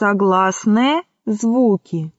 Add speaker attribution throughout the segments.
Speaker 1: Согласные звуки.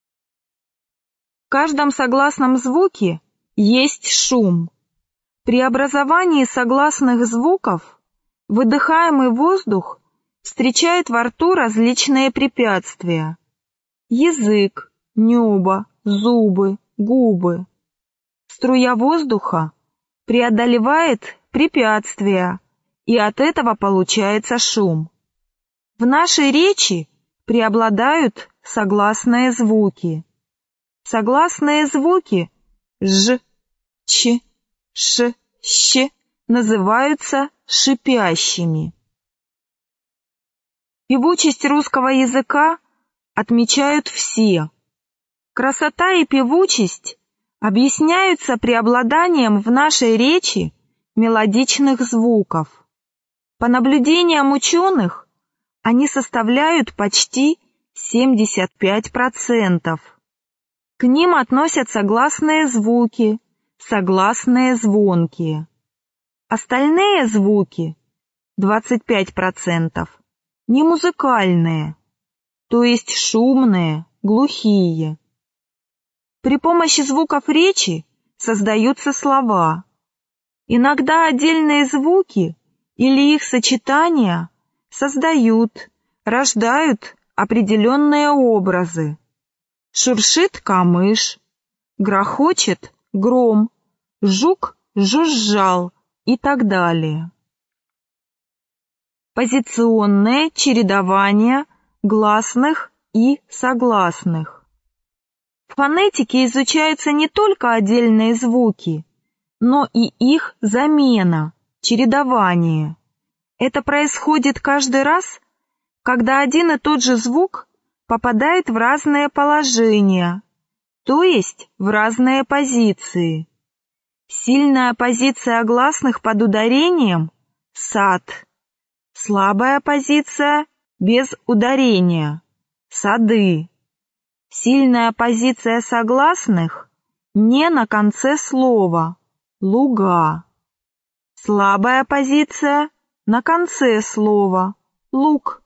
Speaker 1: В каждом согласном звуке есть шум. При образовании согласных звуков выдыхаемый воздух встречает во рту различные препятствия. Язык, небо, зубы, губы. Струя воздуха преодолевает препятствия, и от этого получается шум. В нашей речи преобладают согласные звуки. Согласные звуки «ж», «ч», «ш», «щ» называются шипящими. Певучесть русского языка отмечают все. Красота и певучесть объясняются преобладанием в нашей речи мелодичных звуков. По наблюдениям ученых, они составляют почти 75%. К ним относятся гласные звуки, согласные звонкие. Остальные звуки, 25%, немузыкальные, то есть шумные, глухие. При помощи звуков речи создаются слова. Иногда отдельные звуки или их сочетания создают, рождают определенные образы. Шуршит камыш, грохочет гром, жук жужжал и так далее. Позиционное чередование гласных и согласных. В фонетике изучаются не только отдельные звуки, но и их замена, чередование. Это происходит каждый раз, когда один и тот же звук попадает в разные положения, то есть в разные позиции. Сильная позиция гласных под ударением – сад. Слабая позиция без ударения – сады. Сильная позиция согласных не на конце слова – луга. Слабая позиция на конце слова – луг.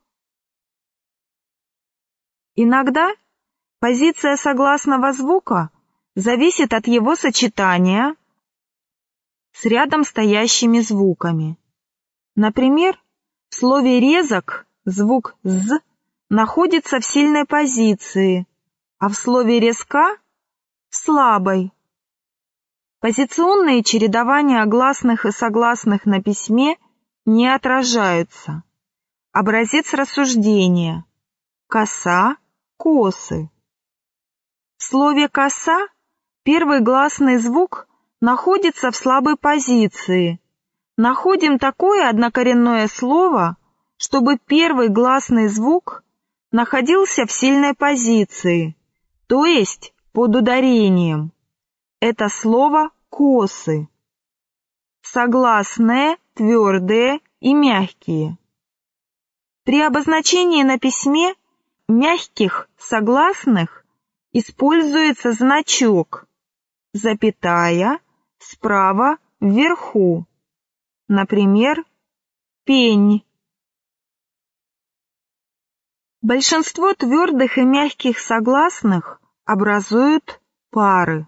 Speaker 1: Иногда позиция согласного звука зависит от его сочетания с рядом стоящими звуками. Например, в слове «резок» звук «з» находится в сильной позиции, а в слове «резка» — в слабой. Позиционные чередования гласных и согласных на письме не отражаются. Образец рассуждения. Коса, косы. В слове «коса» первый гласный звук находится в слабой позиции. Находим такое однокоренное слово, чтобы первый гласный звук находился в сильной позиции, то есть под ударением. Это слово «косы». Согласные, твердые и мягкие. При обозначении на письме мягких согласных используется значок, запятая, справа вверху. Например, пень. Большинство твердых и мягких согласных образуют пары.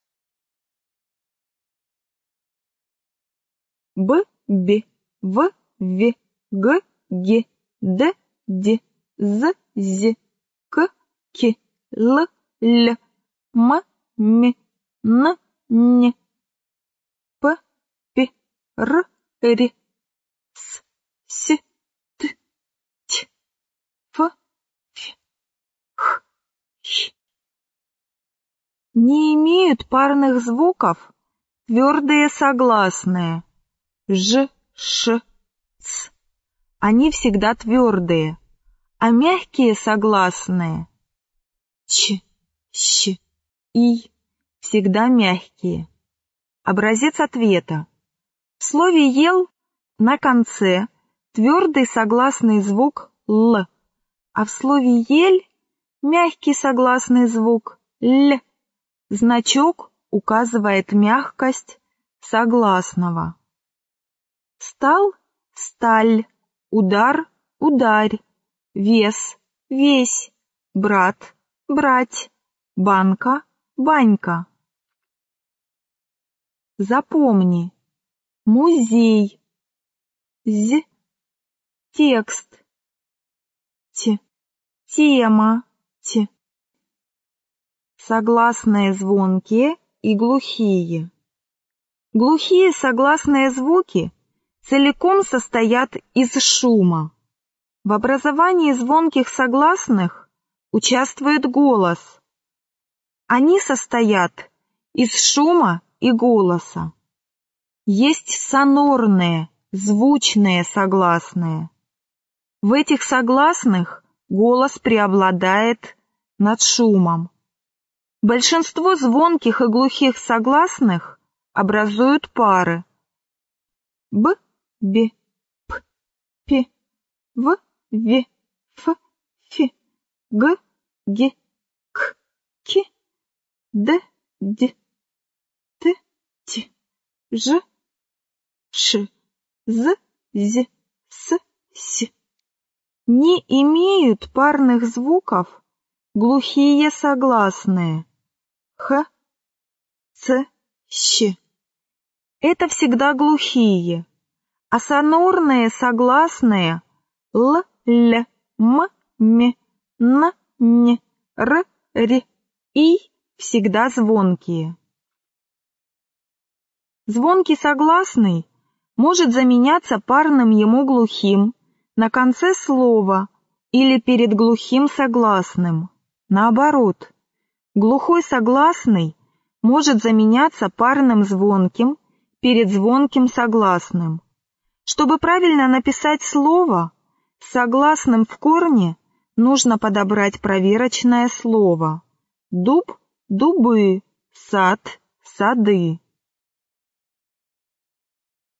Speaker 1: Б, Б, В, В, Г, Г, Д, Д, З, З, К, К, Л, Л, М, М, Н, Н, П, П, Р, Р, С, С, Т, Т, Ф, Ф, Х, Щ. Не имеют парных звуков твердые согласные Ж, Ш, Ц. Они всегда твердые, а мягкие согласные Ч, Щ, И всегда мягкие. Образец ответа. В слове «ел» на конце твердый согласный звук «л», а в слове «ель» мягкий согласный звук «л». Значок указывает мягкость согласного. Стал — сталь, удар — ударь, вес весь, брат, брать, банка, банька. Запомни. Музей. З. Текст. Т. Тема. Т. Согласные звонкие и глухие. Глухие согласные звуки целиком состоят из шума. В образовании звонких согласных участвует голос. Они состоят из шума и голоса. Есть сонорные, звучные согласные. В этих согласных голос преобладает над шумом. Большинство звонких и глухих согласных образуют пары. Б, Б, П, П, В, В, Ф, Ф, Г, Г, К, К, Д, Д, Т, Т, Ж, Ш, З, З, С, С. Не имеют парных звуков глухие согласные Х, Ц, Щ. Это всегда глухие, а сонорные согласные Л, Л, М, М, Н, Н, Р, Р, И всегда звонкие. Звонкий согласный может заменяться парным ему глухим на конце слова или перед глухим согласным. Наоборот, глухой согласный может заменяться парным звонким перед звонким согласным. Чтобы правильно написать слово, с согласным в корне нужно подобрать проверочное слово. Дуб – дубы, сад – сады.